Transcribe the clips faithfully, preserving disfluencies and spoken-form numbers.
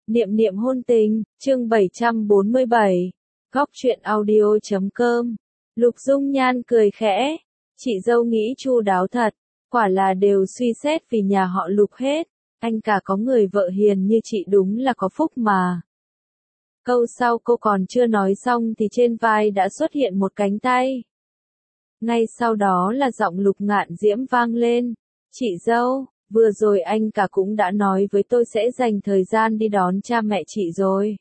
Niệm niệm hôn tình, chương bảy trăm bốn mươi bảy, góc truyện audio chấm com. Lục Dung Nhan cười khẽ, chị dâu nghĩ chu đáo thật, quả là đều suy xét vì nhà họ Lục hết, anh cả có người vợ hiền như chị đúng là có phúc mà. Câu sau cô còn chưa nói xong thì trên vai đã xuất hiện một cánh tay. Ngay sau đó là giọng Lục Ngạn Diễm vang lên, chị dâu, vừa rồi anh cả cũng đã nói với tôi sẽ dành thời gian đi đón cha mẹ chị rồi.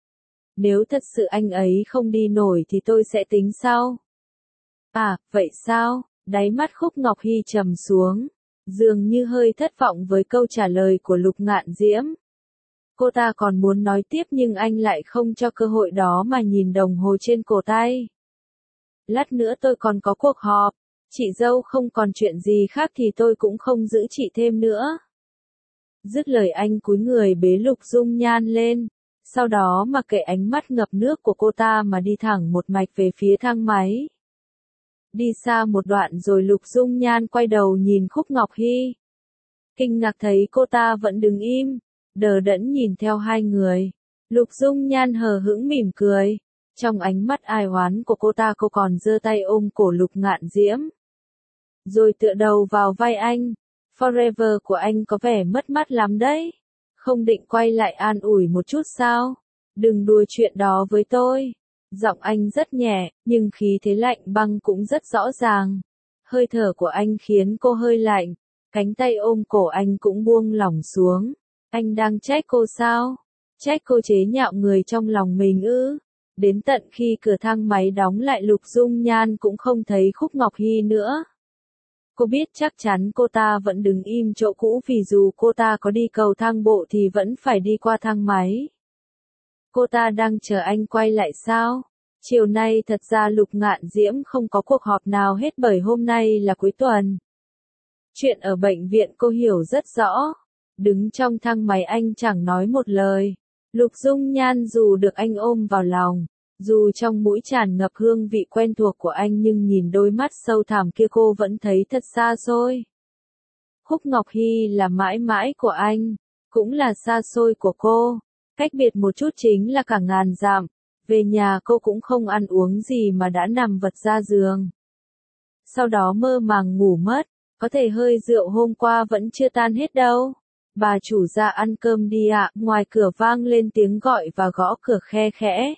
Nếu thật sự anh ấy không đi nổi thì tôi sẽ tính sau. À, vậy sao? Đáy mắt Khúc Ngọc Hy trầm xuống, dường như hơi thất vọng với câu trả lời của Lục Ngạn Diễm. Cô ta còn muốn nói tiếp nhưng anh lại không cho cơ hội đó mà nhìn đồng hồ trên cổ tay. Lát nữa tôi còn có cuộc họp, chị dâu không còn chuyện gì khác thì tôi cũng không giữ chị thêm nữa. Dứt lời anh cúi người bế Lục Dung Nhan lên, sau đó mặc kệ ánh mắt ngập nước của cô ta mà đi thẳng một mạch về phía thang máy. Đi xa một đoạn rồi Lục Dung Nhan quay đầu nhìn Khúc Ngọc Hy. Kinh ngạc thấy cô ta vẫn đứng im, đờ đẫn nhìn theo hai người. Lục Dung Nhan hờ hững mỉm cười. Trong ánh mắt ai oán của cô ta cô còn giơ tay ôm cổ Lục Ngạn Diễm. Rồi tựa đầu vào vai anh. Forever của anh có vẻ mất mát lắm đấy. Không định quay lại an ủi một chút sao? Đừng đùa chuyện đó với tôi. Giọng anh rất nhẹ, nhưng khí thế lạnh băng cũng rất rõ ràng. Hơi thở của anh khiến cô hơi lạnh. Cánh tay ôm cổ anh cũng buông lỏng xuống. Anh đang trách cô sao? Trách cô chế nhạo người trong lòng mình ư? Đến tận khi cửa thang máy đóng lại Lục Dung Nhan cũng không thấy Khúc Ngọc Hy nữa. Cô biết chắc chắn cô ta vẫn đứng im chỗ cũ vì dù cô ta có đi cầu thang bộ thì vẫn phải đi qua thang máy. Cô ta đang chờ anh quay lại sao? Chiều nay thật ra Lục Ngạn Diễm không có cuộc họp nào hết bởi hôm nay là cuối tuần. Chuyện ở bệnh viện cô hiểu rất rõ. Đứng trong thang máy anh chẳng nói một lời. Lục Dung Nhan dù được anh ôm vào lòng, dù trong mũi tràn ngập hương vị quen thuộc của anh nhưng nhìn đôi mắt sâu thẳm kia cô vẫn thấy thật xa xôi. Khúc Ngọc Hy là mãi mãi của anh, cũng là xa xôi của cô. Cách biệt một chút chính là cả ngàn dặm. Về nhà cô cũng không ăn uống gì mà đã nằm vật ra giường. Sau đó mơ màng ngủ mất, có thể hơi rượu hôm qua vẫn chưa tan hết đâu. Bà chủ ra ăn cơm đi ạ, ngoài cửa vang lên tiếng gọi và gõ cửa khe khẽ.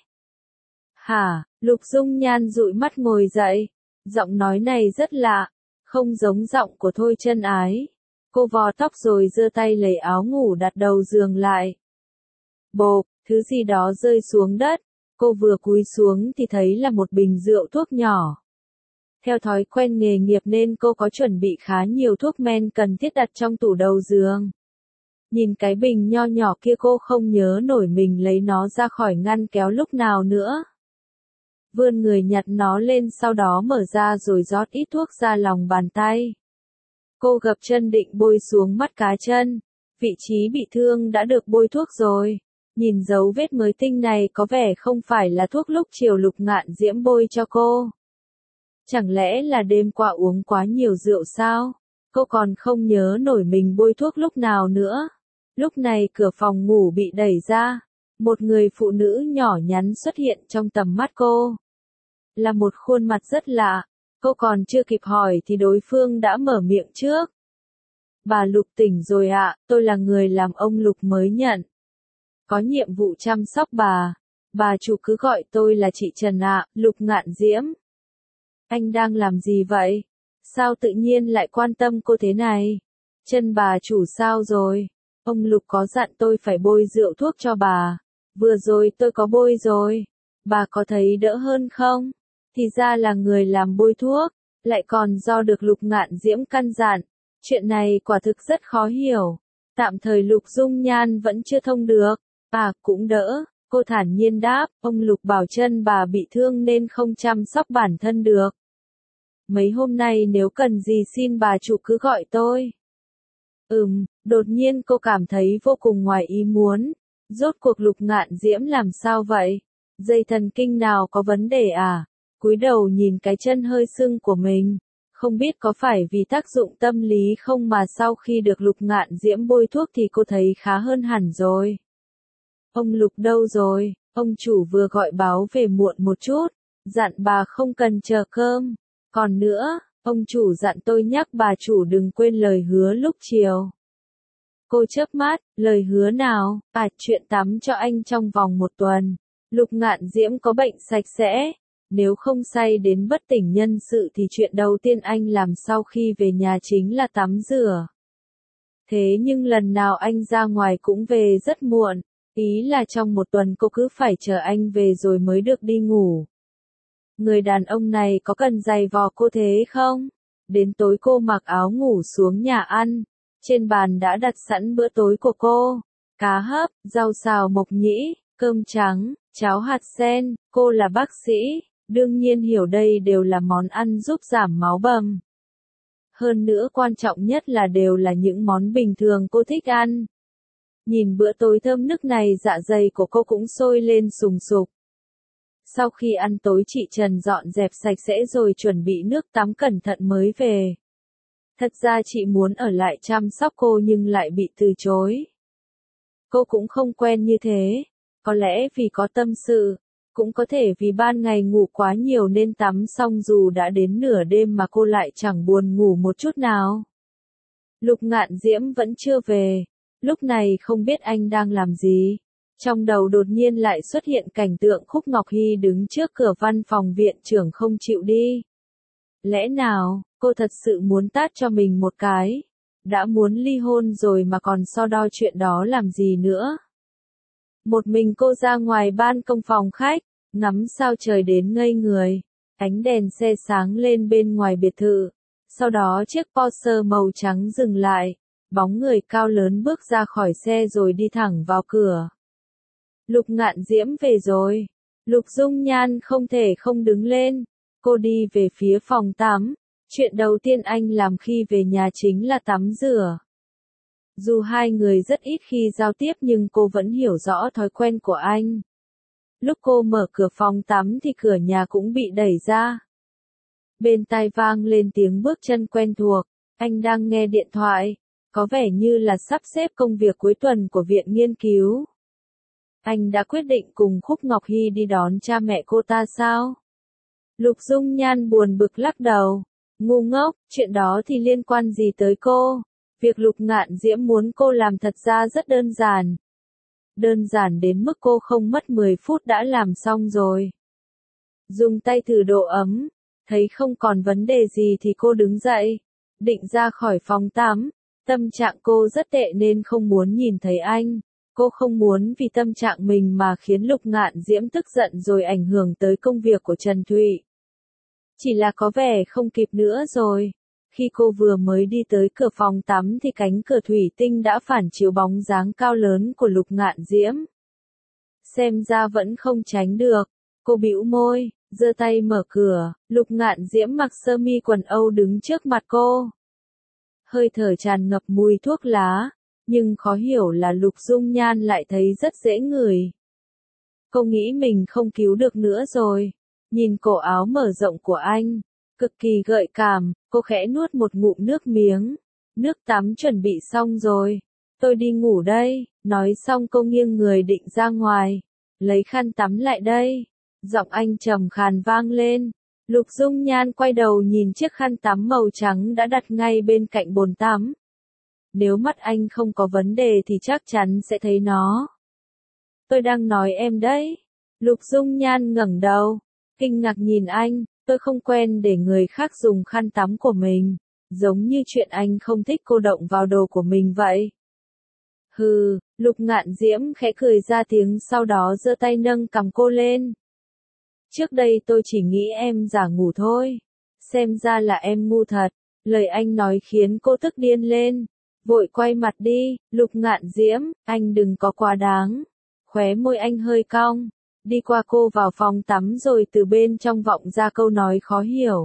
Hả, Lục Dung Nhan dụi mắt ngồi dậy, giọng nói này rất lạ, không giống giọng của Thôi Chân Ái. Cô vò tóc rồi giơ tay lấy áo ngủ đặt đầu giường lại. Bộp, thứ gì đó rơi xuống đất, cô vừa cúi xuống thì thấy là một bình rượu thuốc nhỏ. Theo thói quen nghề nghiệp nên cô có chuẩn bị khá nhiều thuốc men cần thiết đặt trong tủ đầu giường. Nhìn cái bình nho nhỏ kia cô không nhớ nổi mình lấy nó ra khỏi ngăn kéo lúc nào nữa. Vươn người nhặt nó lên sau đó mở ra rồi rót ít thuốc ra lòng bàn tay. Cô gập chân định bôi xuống mắt cá chân. Vị trí bị thương đã được bôi thuốc rồi. Nhìn dấu vết mới tinh này có vẻ không phải là thuốc lúc chiều Lục Ngạn Diễm bôi cho cô. Chẳng lẽ là đêm qua uống quá nhiều rượu sao? Cô còn không nhớ nổi mình bôi thuốc lúc nào nữa. Lúc này cửa phòng ngủ bị đẩy ra. Một người phụ nữ nhỏ nhắn xuất hiện trong tầm mắt cô. Là một khuôn mặt rất lạ. Cô còn chưa kịp hỏi thì đối phương đã mở miệng trước. Bà Lục tỉnh rồi ạ, tôi là người làm ông Lục mới nhận. Có nhiệm vụ chăm sóc bà. Bà chủ cứ gọi tôi là chị Trần ạ, Lục Ngạn Diễm. Anh đang làm gì vậy? Sao tự nhiên lại quan tâm cô thế này? Chân bà chủ sao rồi? Ông Lục có dặn tôi phải bôi rượu thuốc cho bà. Vừa rồi tôi có bôi rồi. Bà có thấy đỡ hơn không? Thì ra là người làm bôi thuốc, lại còn do được Lục Ngạn Diễm căn dặn. Chuyện này quả thực rất khó hiểu. Tạm thời Lục Dung Nhan vẫn chưa thông được. À, cũng đỡ. Cô thản nhiên đáp, ông Lục bảo chân bà bị thương nên không chăm sóc bản thân được. Mấy hôm nay nếu cần gì xin bà chủ cứ gọi tôi. Ừm, đột nhiên cô cảm thấy vô cùng ngoài ý muốn. Rốt cuộc Lục Ngạn Diễm làm sao vậy? Dây thần kinh nào có vấn đề à? Cúi đầu nhìn cái chân hơi sưng của mình. Không biết có phải vì tác dụng tâm lý không mà sau khi được Lục Ngạn Diễm bôi thuốc thì cô thấy khá hơn hẳn rồi. Ông Lục đâu rồi? Ông chủ vừa gọi báo về muộn một chút, dặn bà không cần chờ cơm. Còn nữa, ông chủ dặn tôi nhắc bà chủ đừng quên lời hứa lúc chiều. Cô chớp mắt, lời hứa nào? À, chuyện tắm cho anh trong vòng một tuần. Lục Ngạn Diễm có bệnh sạch sẽ. Nếu không say đến bất tỉnh nhân sự thì chuyện đầu tiên anh làm sau khi về nhà chính là tắm rửa. Thế nhưng lần nào anh ra ngoài cũng về rất muộn. Ý là trong một tuần cô cứ phải chờ anh về rồi mới được đi ngủ. Người đàn ông này có cần giày vò cô thế không? Đến tối cô mặc áo ngủ xuống nhà ăn. Trên bàn đã đặt sẵn bữa tối của cô. Cá hấp, rau xào mộc nhĩ, cơm trắng, cháo hạt sen. Cô là bác sĩ, đương nhiên hiểu đây đều là món ăn giúp giảm máu bầm. Hơn nữa quan trọng nhất là đều là những món bình thường cô thích ăn. Nhìn bữa tối thơm nức này dạ dày của cô cũng sôi lên sùng sục. Sau khi ăn tối chị Trần dọn dẹp sạch sẽ rồi chuẩn bị nước tắm cẩn thận mới về. Thật ra chị muốn ở lại chăm sóc cô nhưng lại bị từ chối. Cô cũng không quen như thế. Có lẽ vì có tâm sự, cũng có thể vì ban ngày ngủ quá nhiều nên tắm xong dù đã đến nửa đêm mà cô lại chẳng buồn ngủ một chút nào. Lục Ngạn Diễm vẫn chưa về. Lúc này không biết anh đang làm gì. Trong đầu đột nhiên lại xuất hiện cảnh tượng Khúc Ngọc Hy đứng trước cửa văn phòng viện trưởng không chịu đi. Lẽ nào, cô thật sự muốn tát cho mình một cái? Đã muốn ly hôn rồi mà còn so đo chuyện đó làm gì nữa? Một mình cô ra ngoài ban công phòng khách, ngắm sao trời đến ngây người. Ánh đèn xe sáng lên bên ngoài biệt thự. Sau đó chiếc Porsche màu trắng dừng lại. Bóng người cao lớn bước ra khỏi xe rồi đi thẳng vào cửa. Lục Ngạn Diễm về rồi. Lục Dung Nhan không thể không đứng lên. Cô đi về phía phòng tắm. Chuyện đầu tiên anh làm khi về nhà chính là tắm rửa. Dù hai người rất ít khi giao tiếp nhưng cô vẫn hiểu rõ thói quen của anh. Lúc cô mở cửa phòng tắm thì cửa nhà cũng bị đẩy ra. Bên tai vang lên tiếng bước chân quen thuộc. Anh đang nghe điện thoại. Có vẻ như là sắp xếp công việc cuối tuần của viện nghiên cứu. Anh đã quyết định cùng Khúc Ngọc Hy đi đón cha mẹ cô ta sao? Lục Dung Nhan buồn bực lắc đầu. Ngu ngốc, chuyện đó thì liên quan gì tới cô? Việc Lục Ngạn Diễm muốn cô làm thật ra rất đơn giản. Đơn giản đến mức cô không mất mười phút đã làm xong rồi. Dùng tay thử độ ấm. Thấy không còn vấn đề gì thì cô đứng dậy. Định ra khỏi phòng tắm. Tâm trạng cô rất tệ nên không muốn nhìn thấy anh. Cô không muốn vì tâm trạng mình mà khiến Lục Ngạn Diễm tức giận rồi ảnh hưởng tới công việc của Trần Thụy. Chỉ là có vẻ không kịp nữa rồi. Khi cô vừa mới đi tới cửa phòng tắm thì cánh cửa thủy tinh đã phản chiếu bóng dáng cao lớn của Lục Ngạn Diễm. Xem ra vẫn không tránh được. Cô bĩu môi, giơ tay mở cửa. Lục Ngạn Diễm mặc sơ mi quần Âu đứng trước mặt cô. Hơi thở tràn ngập mùi thuốc lá, nhưng khó hiểu là Lục Dung Nhan lại thấy rất dễ ngửi. Cô nghĩ mình không cứu được nữa rồi. Nhìn cổ áo mở rộng của anh, cực kỳ gợi cảm, cô khẽ nuốt một ngụm nước miếng. Nước tắm chuẩn bị xong rồi. Tôi đi ngủ đây. Nói xong cô nghiêng người định ra ngoài. Lấy khăn tắm lại đây. Giọng anh trầm khàn vang lên. Lục Dung Nhan quay đầu nhìn chiếc khăn tắm màu trắng đã đặt ngay bên cạnh bồn tắm. Nếu mắt anh không có vấn đề thì chắc chắn sẽ thấy nó. Tôi đang nói em đấy. Lục Dung Nhan ngẩng đầu, kinh ngạc nhìn anh. Tôi không quen để người khác dùng khăn tắm của mình. Giống như chuyện anh không thích cô động vào đồ của mình vậy. Hừ, Lục Ngạn Diễm khẽ cười ra tiếng sau đó giơ tay nâng cằm cô lên. Trước đây tôi chỉ nghĩ em giả ngủ thôi. Xem ra là em ngu thật. Lời anh nói khiến cô tức điên lên. Vội quay mặt đi. Lục Ngạn Diễm, anh đừng có quá đáng. Khóe môi anh hơi cong. Đi qua cô vào phòng tắm rồi từ bên trong vọng ra câu nói khó hiểu.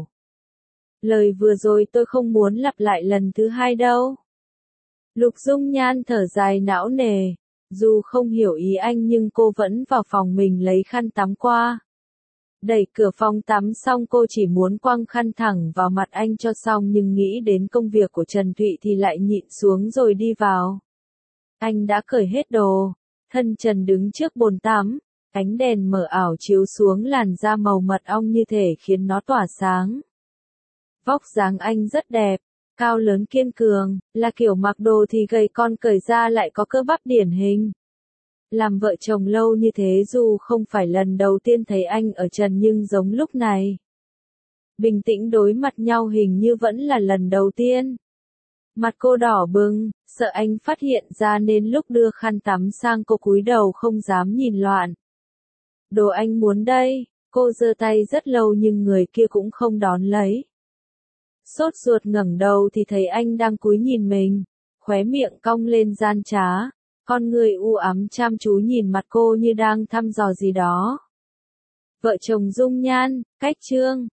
Lời vừa rồi tôi không muốn lặp lại lần thứ hai đâu. Lục Dung Nhan thở dài não nề. Dù không hiểu ý anh nhưng cô vẫn vào phòng mình lấy khăn tắm qua. Đẩy cửa phòng tắm xong cô chỉ muốn quăng khăn thẳng vào mặt anh cho xong nhưng nghĩ đến công việc của Trần Thụy thì lại nhịn xuống rồi đi vào. Anh đã cởi hết đồ. Thân trần đứng trước bồn tắm, ánh đèn mờ ảo chiếu xuống làn da màu mật ong như thể khiến nó tỏa sáng. Vóc dáng anh rất đẹp, cao lớn kiên cường, là kiểu mặc đồ thì gầy con cởi ra lại có cơ bắp điển hình. Làm vợ chồng lâu như thế dù không phải lần đầu tiên thấy anh ở trần nhưng giống lúc này. Bình tĩnh đối mặt nhau hình như vẫn là lần đầu tiên. Mặt cô đỏ bừng, sợ anh phát hiện ra nên lúc đưa khăn tắm sang cô cúi đầu không dám nhìn loạn. Đồ anh muốn đây, cô giơ tay rất lâu nhưng người kia cũng không đón lấy. Sốt ruột ngẩng đầu thì thấy anh đang cúi nhìn mình, khóe miệng cong lên gian trá, con người u ám chăm chú nhìn mặt cô như đang thăm dò gì đó. Vợ chồng dung nhan, cách chương.